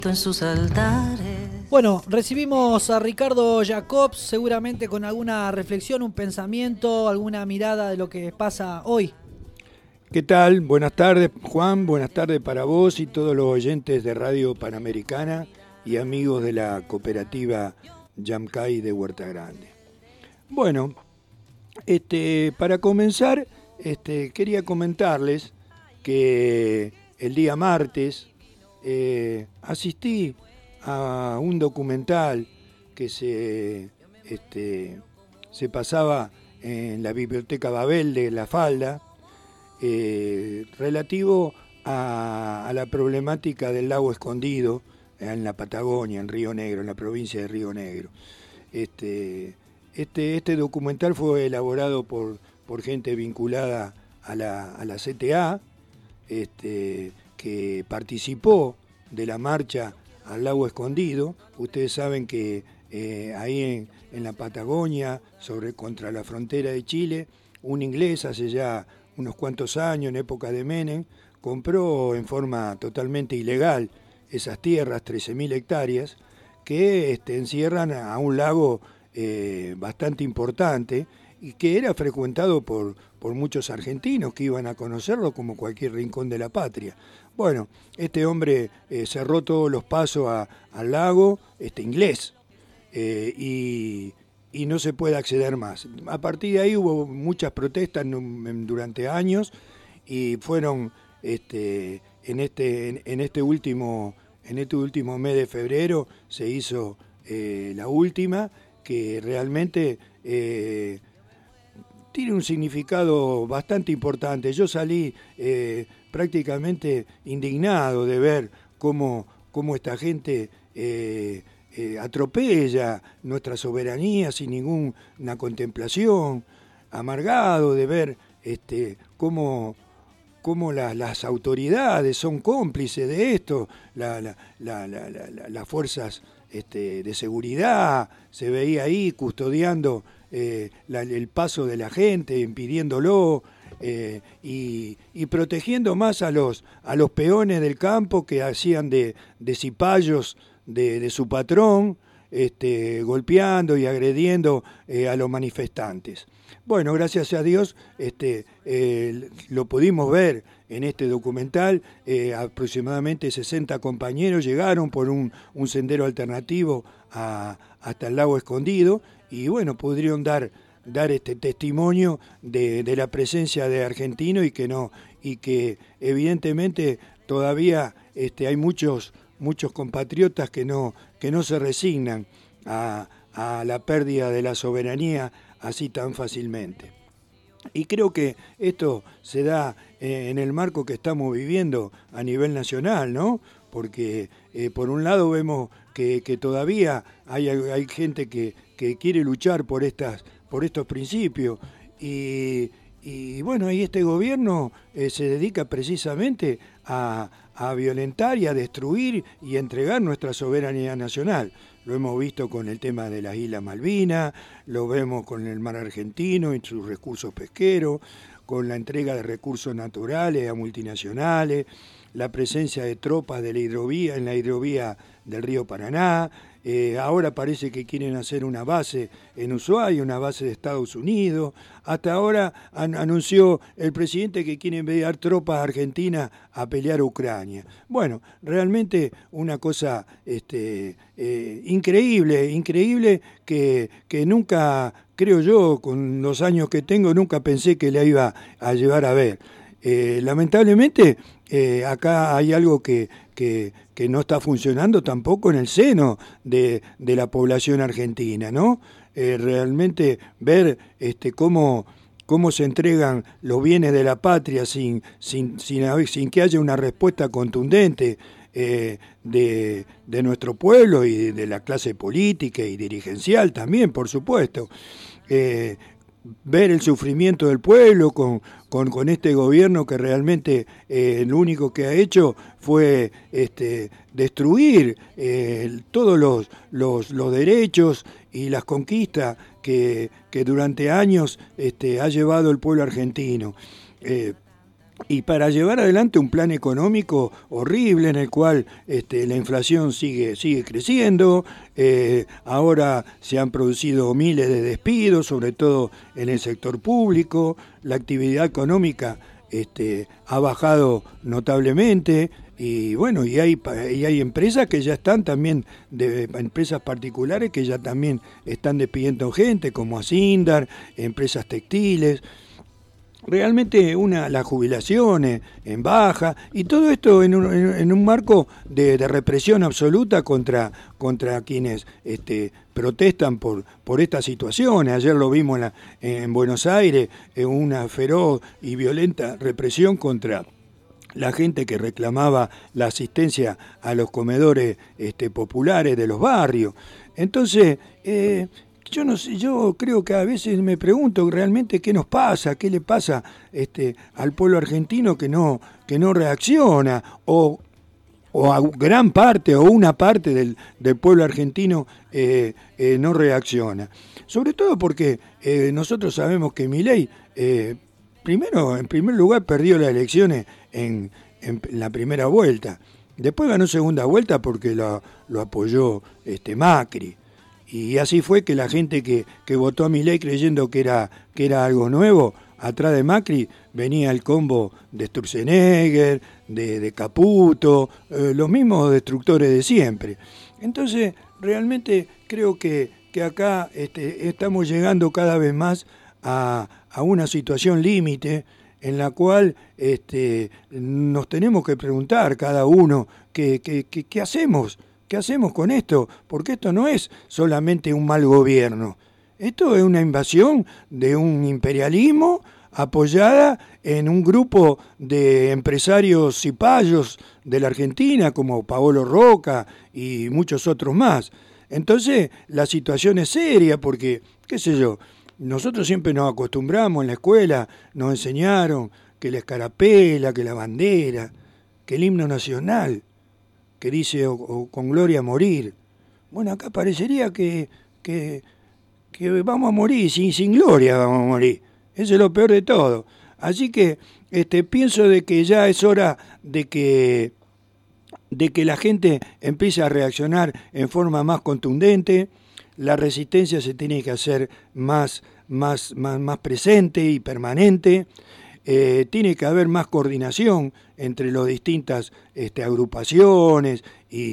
en sus altares. Bueno, recibimos a Ricardo Jacobs, seguramente con alguna reflexión, un pensamiento, alguna mirada de lo que pasa hoy. ¿Qué tal? Buenas tardes, Juan. Buenas tardes para vos y todos los oyentes de Radio Panamericana y amigos de la cooperativa Yamcay de Huerta Grande. Bueno, para comenzar, quería comentarles que el día martes asistí a un documental que se pasaba en la Biblioteca Babel de La Falda, relativo a la problemática del lago Escondido en la Patagonia, en Río Negro, en la provincia de Río Negro. Este documental fue elaborado por gente vinculada a la CTA, que participó de la marcha al lago Escondido. Ustedes saben que ahí en la Patagonia, contra la frontera de Chile, un inglés hace ya unos cuantos años, en época de Menem, compró en forma totalmente ilegal esas tierras, 13.000 hectáreas, que encierran a un lago bastante importante y que era frecuentado por muchos argentinos que iban a conocerlo como cualquier rincón de la patria. Bueno, este hombre cerró todos los pasos al lago, inglés, y no se puede acceder más. A partir de ahí hubo muchas protestas durante años y fueron en este último mes de febrero se hizo la última, que realmente tiene un significado bastante importante. Yo salí prácticamente indignado de ver cómo esta gente atropella nuestra soberanía sin ninguna contemplación, amargado de ver cómo las autoridades son cómplices de esto, las fuerzas de seguridad se veía ahí custodiando el paso de la gente, impidiéndolo, y protegiendo más a los peones del campo que hacían de cipayos de su patrón, golpeando y agrediendo a los manifestantes. Bueno, gracias a Dios lo pudimos ver en este documental. Aproximadamente 60 compañeros llegaron por un sendero alternativo hasta el lago Escondido y bueno, pudieron dar este testimonio de la presencia de argentinos y que evidentemente todavía hay muchos compatriotas que no se resignan a la pérdida de la soberanía así tan fácilmente. Y creo que esto se da en el marco que estamos viviendo a nivel nacional, ¿no? Porque por un lado vemos que todavía hay gente que quiere luchar por estos principios y bueno, y este gobierno se dedica precisamente a violentar y a destruir y entregar nuestra soberanía nacional. Lo hemos visto con el tema de las Islas Malvinas, lo vemos con el mar argentino y sus recursos pesqueros, con la entrega de recursos naturales a multinacionales, la presencia de tropas de la hidrovía en la hidrovía del río Paraná. Ahora parece que quieren hacer una base en Ushuaia, una base de Estados Unidos. Hasta ahora anunció el presidente que quiere enviar tropas argentinas a pelear a Ucrania. Bueno, realmente una cosa increíble que nunca, creo yo, con los años que tengo, nunca pensé que la iba a llevar a ver. Lamentablemente acá hay algo que no está funcionando tampoco en el seno de la población argentina, ¿no? Realmente ver cómo se entregan los bienes de la patria sin que haya una respuesta contundente de nuestro pueblo y de la clase política y dirigencial también, por supuesto. Ver el sufrimiento del pueblo con este gobierno que realmente lo único que ha hecho fue destruir todos los derechos y las conquistas que durante años ha llevado el pueblo argentino. y para llevar adelante un plan económico horrible en el cual la inflación sigue creciendo. Ahora se han producido miles de despidos, sobre todo en el sector público. La actividad económica ha bajado notablemente. Y bueno, y hay empresas que ya están también, empresas particulares que ya también están despidiendo gente, como Asindar, empresas textiles. Realmente las jubilaciones en baja, y todo esto en un marco de represión absoluta contra quienes protestan por estas situaciones. Ayer lo vimos en Buenos Aires, una feroz y violenta represión contra la gente que reclamaba la asistencia a los comedores populares de los barrios. Entonces, yo no sé, yo creo que a veces me pregunto realmente qué nos pasa, qué le pasa al pueblo argentino que no reacciona, o a gran parte o una parte del pueblo argentino no reacciona. Sobre todo porque nosotros sabemos que Milei, en primer lugar, perdió las elecciones en la primera vuelta. Después ganó segunda vuelta porque lo apoyó Macri. Y así fue que la gente que votó a Milei creyendo que era algo nuevo, atrás de Macri venía el combo de Sturzenegger, de Caputo, los mismos destructores de siempre. Entonces, realmente creo que acá estamos llegando cada vez más a una situación límite en la cual nos tenemos que preguntar cada uno qué hacemos. ¿Qué hacemos con esto? Porque esto no es solamente un mal gobierno. Esto es una invasión de un imperialismo apoyada en un grupo de empresarios cipayos de la Argentina, como Paolo Roca y muchos otros más. Entonces, la situación es seria porque, qué sé yo, nosotros siempre nos acostumbramos en la escuela, nos enseñaron que la escarapela, que la bandera, que el himno nacional, que dice o con gloria a morir. Bueno, acá parecería que vamos a morir, sin gloria vamos a morir. Eso es lo peor de todo. Así que pienso de que ya es hora de que la gente empiece a reaccionar en forma más contundente. La resistencia se tiene que hacer más presente y permanente. Tiene que haber más coordinación entre las distintas agrupaciones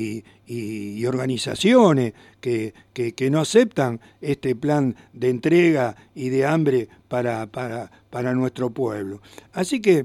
y organizaciones que no aceptan este plan de entrega y de hambre para nuestro pueblo. Así que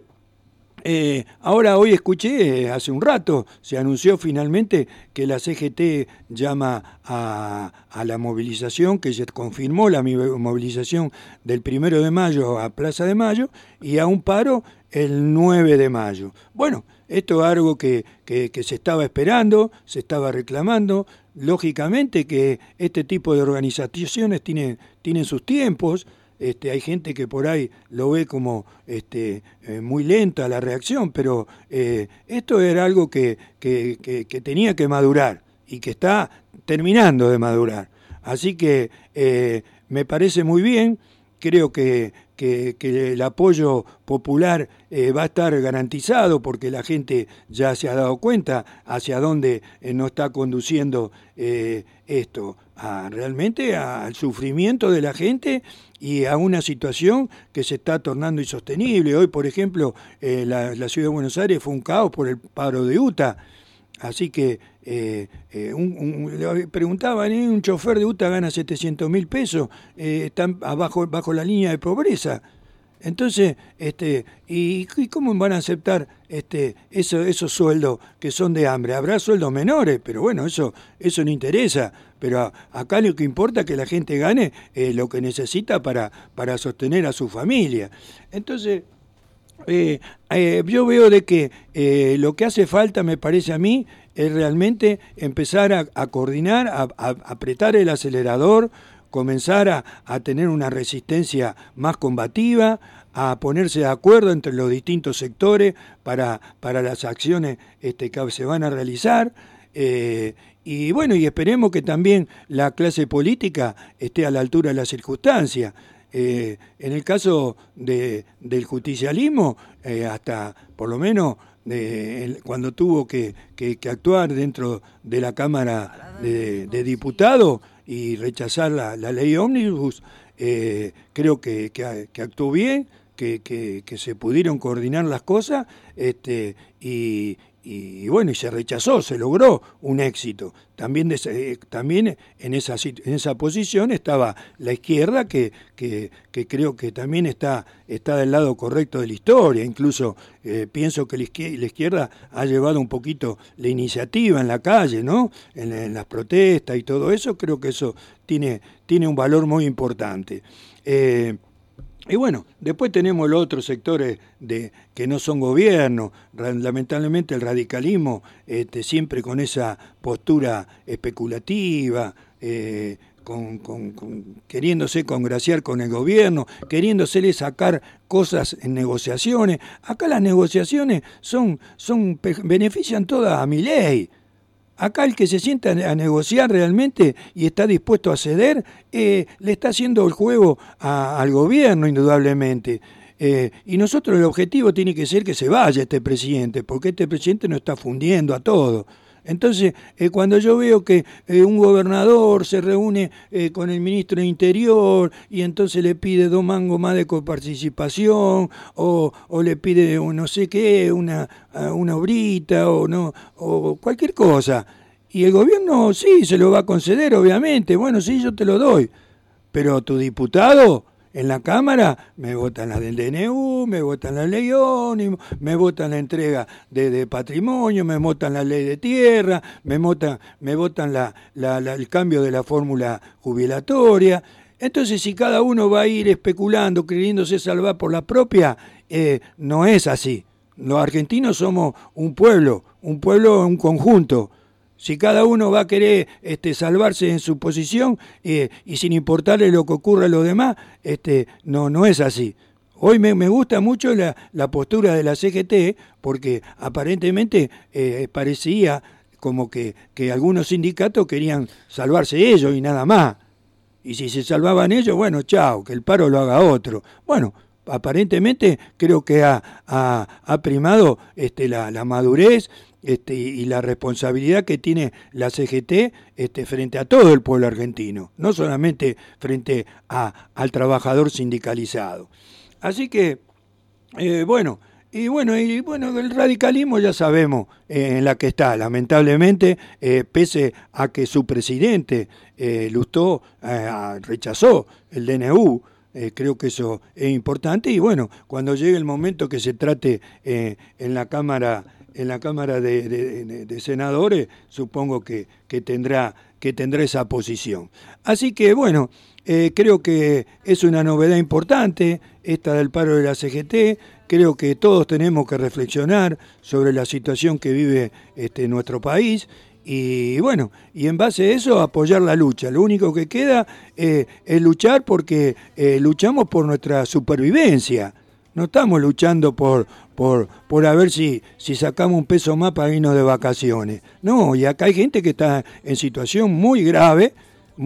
hoy escuché, hace un rato, se anunció finalmente que la CGT llama a la movilización, que se confirmó la movilización del 1 de mayo a Plaza de Mayo y a un paro el 9 de mayo. Bueno, esto es algo que se estaba esperando, se estaba reclamando. Lógicamente que este tipo de organizaciones tienen sus tiempos. Hay gente que por ahí lo ve como muy lenta la reacción, pero esto era algo que tenía que madurar y que está terminando de madurar. Así que me parece muy bien, creo que el apoyo popular va a estar garantizado porque la gente ya se ha dado cuenta hacia dónde nos está conduciendo esto, realmente al sufrimiento de la gente y a una situación que se está tornando insostenible. Hoy, por ejemplo, la ciudad de Buenos Aires fue un caos por el paro de UTA. Así que preguntaban, un chofer de UTA gana 700.000 pesos, están bajo la línea de pobreza. Entonces, ¿y cómo van a aceptar esos sueldos que son de hambre? Habrá sueldos menores, pero bueno, eso no interesa. Pero acá lo que importa es que la gente gane lo que necesita para sostener a su familia. Entonces, yo veo de que lo que hace falta, me parece a mí, es realmente empezar a coordinar, a apretar el acelerador, comenzar a tener una resistencia más combativa, a ponerse de acuerdo entre los distintos sectores para las acciones que se van a realizar. Y bueno, y esperemos que también la clase política esté a la altura de las circunstancias. En el caso del justicialismo, hasta por lo menos cuando tuvo que actuar dentro de la Cámara de Diputados y rechazar la ley ómnibus, creo que actuó bien, que se pudieron coordinar las cosas, y bueno, y se rechazó, se logró un éxito. También en esa posición estaba la izquierda, que creo que también está del lado correcto de la historia. Incluso pienso que la izquierda ha llevado un poquito la iniciativa en la calle, ¿no? En las protestas y todo eso. Creo que eso tiene un valor muy importante. Y bueno, después tenemos los otros sectores que no son gobierno. Lamentablemente el radicalismo, siempre con esa postura especulativa, queriéndose congraciar con el gobierno, queriéndosele sacar cosas en negociaciones. Acá las negociaciones benefician todas a Milei. Acá el que se sienta a negociar realmente y está dispuesto a ceder, le está haciendo el juego al gobierno, indudablemente. Y nosotros el objetivo tiene que ser que se vaya este presidente, porque este presidente nos está fundiendo a todos. Entonces, cuando yo veo que un gobernador se reúne con el ministro de Interior y entonces le pide 2 mangos más de coparticipación, o le pide no sé qué, una obrita, o cualquier cosa, y el gobierno sí se lo va a conceder, obviamente, bueno, sí, yo te lo doy, pero tu diputado en la Cámara me votan la del DNU, me votan la ley ómnibus, me votan la entrega de patrimonio, me votan la ley de tierra, me votan el cambio de la fórmula jubilatoria. Entonces, si cada uno va a ir especulando, creyéndose salvar por la propia, no es así. Los argentinos somos un pueblo, un conjunto. Si cada uno va a querer salvarse en su posición y sin importarle lo que ocurra a los demás, no es así. Hoy me gusta mucho la postura de la CGT, porque aparentemente parecía como que algunos sindicatos querían salvarse ellos y nada más. Y si se salvaban ellos, bueno, chao, que el paro lo haga otro. Bueno, aparentemente creo que ha primado la madurez y la responsabilidad que tiene la CGT frente a todo el pueblo argentino, no solamente frente al trabajador sindicalizado. Así que, el radicalismo ya sabemos en la que está, lamentablemente, pese a que su presidente Lustó rechazó el DNU. Creo que eso es importante, y bueno, cuando llegue el momento que se trate en la Cámara de Senadores, supongo que tendrá esa posición. Así que bueno, creo que es una novedad importante esta del paro de la CGT. Creo que todos tenemos que reflexionar sobre la situación que vive nuestro país. Y bueno, y en base a eso apoyar la lucha. Lo único que queda es luchar, porque luchamos por nuestra supervivencia. No estamos luchando por a ver si sacamos un peso más para irnos de vacaciones. No, y acá hay gente que está en situación muy grave,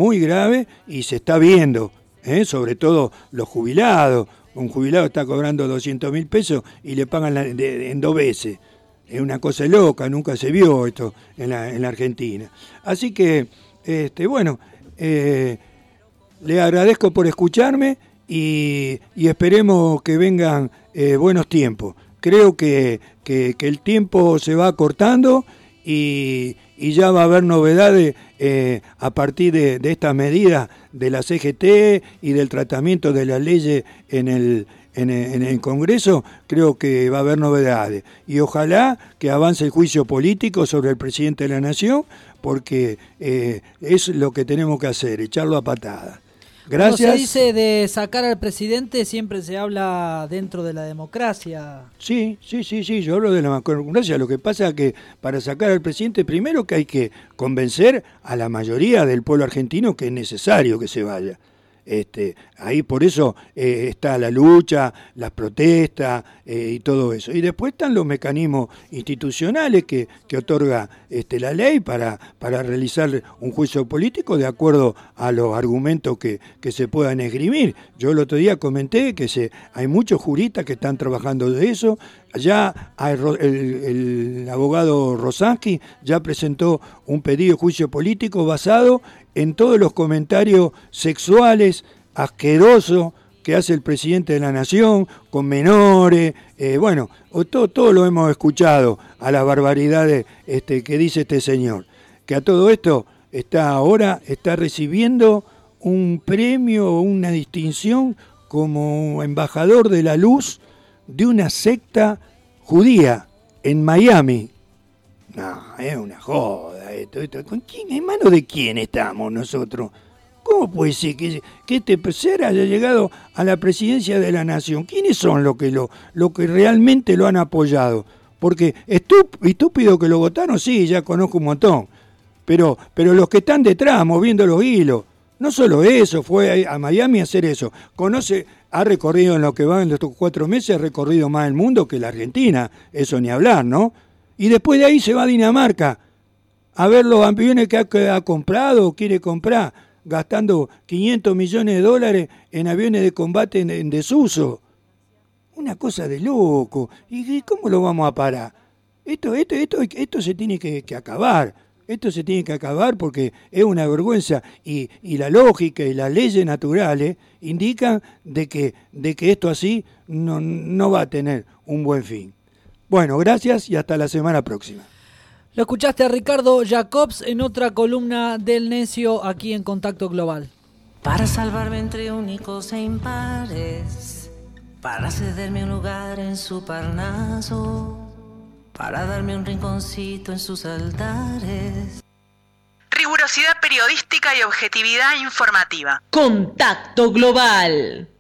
y se está viendo, sobre todo los jubilados. Un jubilado está cobrando 200.000 pesos y le pagan en 2 veces. Es una cosa loca, nunca se vio esto en la Argentina. Así que, le agradezco por escucharme y esperemos que vengan buenos tiempos. Creo que el tiempo se va acortando y ya va a haber novedades a partir de estas medidas de la CGT y del tratamiento de las leyes en el Congreso. Creo que va a haber novedades, y ojalá que avance el juicio político sobre el presidente de la Nación, porque es lo que tenemos que hacer, echarlo a patada. Gracias. Cuando se dice de sacar al presidente, siempre se habla dentro de la democracia. Sí, yo hablo de la democracia. Lo que pasa es que para sacar al presidente, primero que hay que convencer a la mayoría del pueblo argentino que es necesario que se vaya. Ahí por eso está la lucha, las protestas y todo eso. Y después están los mecanismos institucionales que otorga la ley para realizar un juicio político de acuerdo a los argumentos que se puedan esgrimir. Yo el otro día comenté que hay muchos juristas que están trabajando de eso. Ya el abogado Rosansky ya presentó un pedido de juicio político basado en todos los comentarios sexuales asquerosos que hace el presidente de la Nación con menores. Todo lo hemos escuchado a las barbaridades que dice este señor. Que a todo esto está recibiendo un premio o una distinción como embajador de la luz de una secta judía en Miami. No, es una joda esto. ¿Con quién? ¿En manos de quién estamos nosotros? ¿Cómo puede ser que este ser haya llegado a la presidencia de la nación? ¿Quiénes son los que realmente lo han apoyado? Porque estúpido que lo votaron, sí, ya conozco un montón. Pero los que están detrás, moviendo los hilos, no solo eso, fue a Miami a hacer eso. Ha recorrido en lo que va en estos 4 meses, ha recorrido más el mundo que la Argentina, eso ni hablar, ¿no? Y después de ahí se va a Dinamarca a ver los aviones que ha comprado o quiere comprar, gastando $500 millones en aviones de combate en desuso. Una cosa de loco. ¿Y cómo lo vamos a parar? Esto se tiene que acabar. Esto se tiene que acabar porque es una vergüenza y la lógica y las leyes naturales indican de que esto así no va a tener un buen fin. Bueno, gracias y hasta la semana próxima. Lo escuchaste a Ricardo Jacobs en otra columna del Necio aquí en Contacto Global. Para salvarme entre únicos e impares, para cederme un lugar en su Parnaso, para darme un rinconcito en sus altares. Rigurosidad periodística y objetividad informativa. Contacto Global.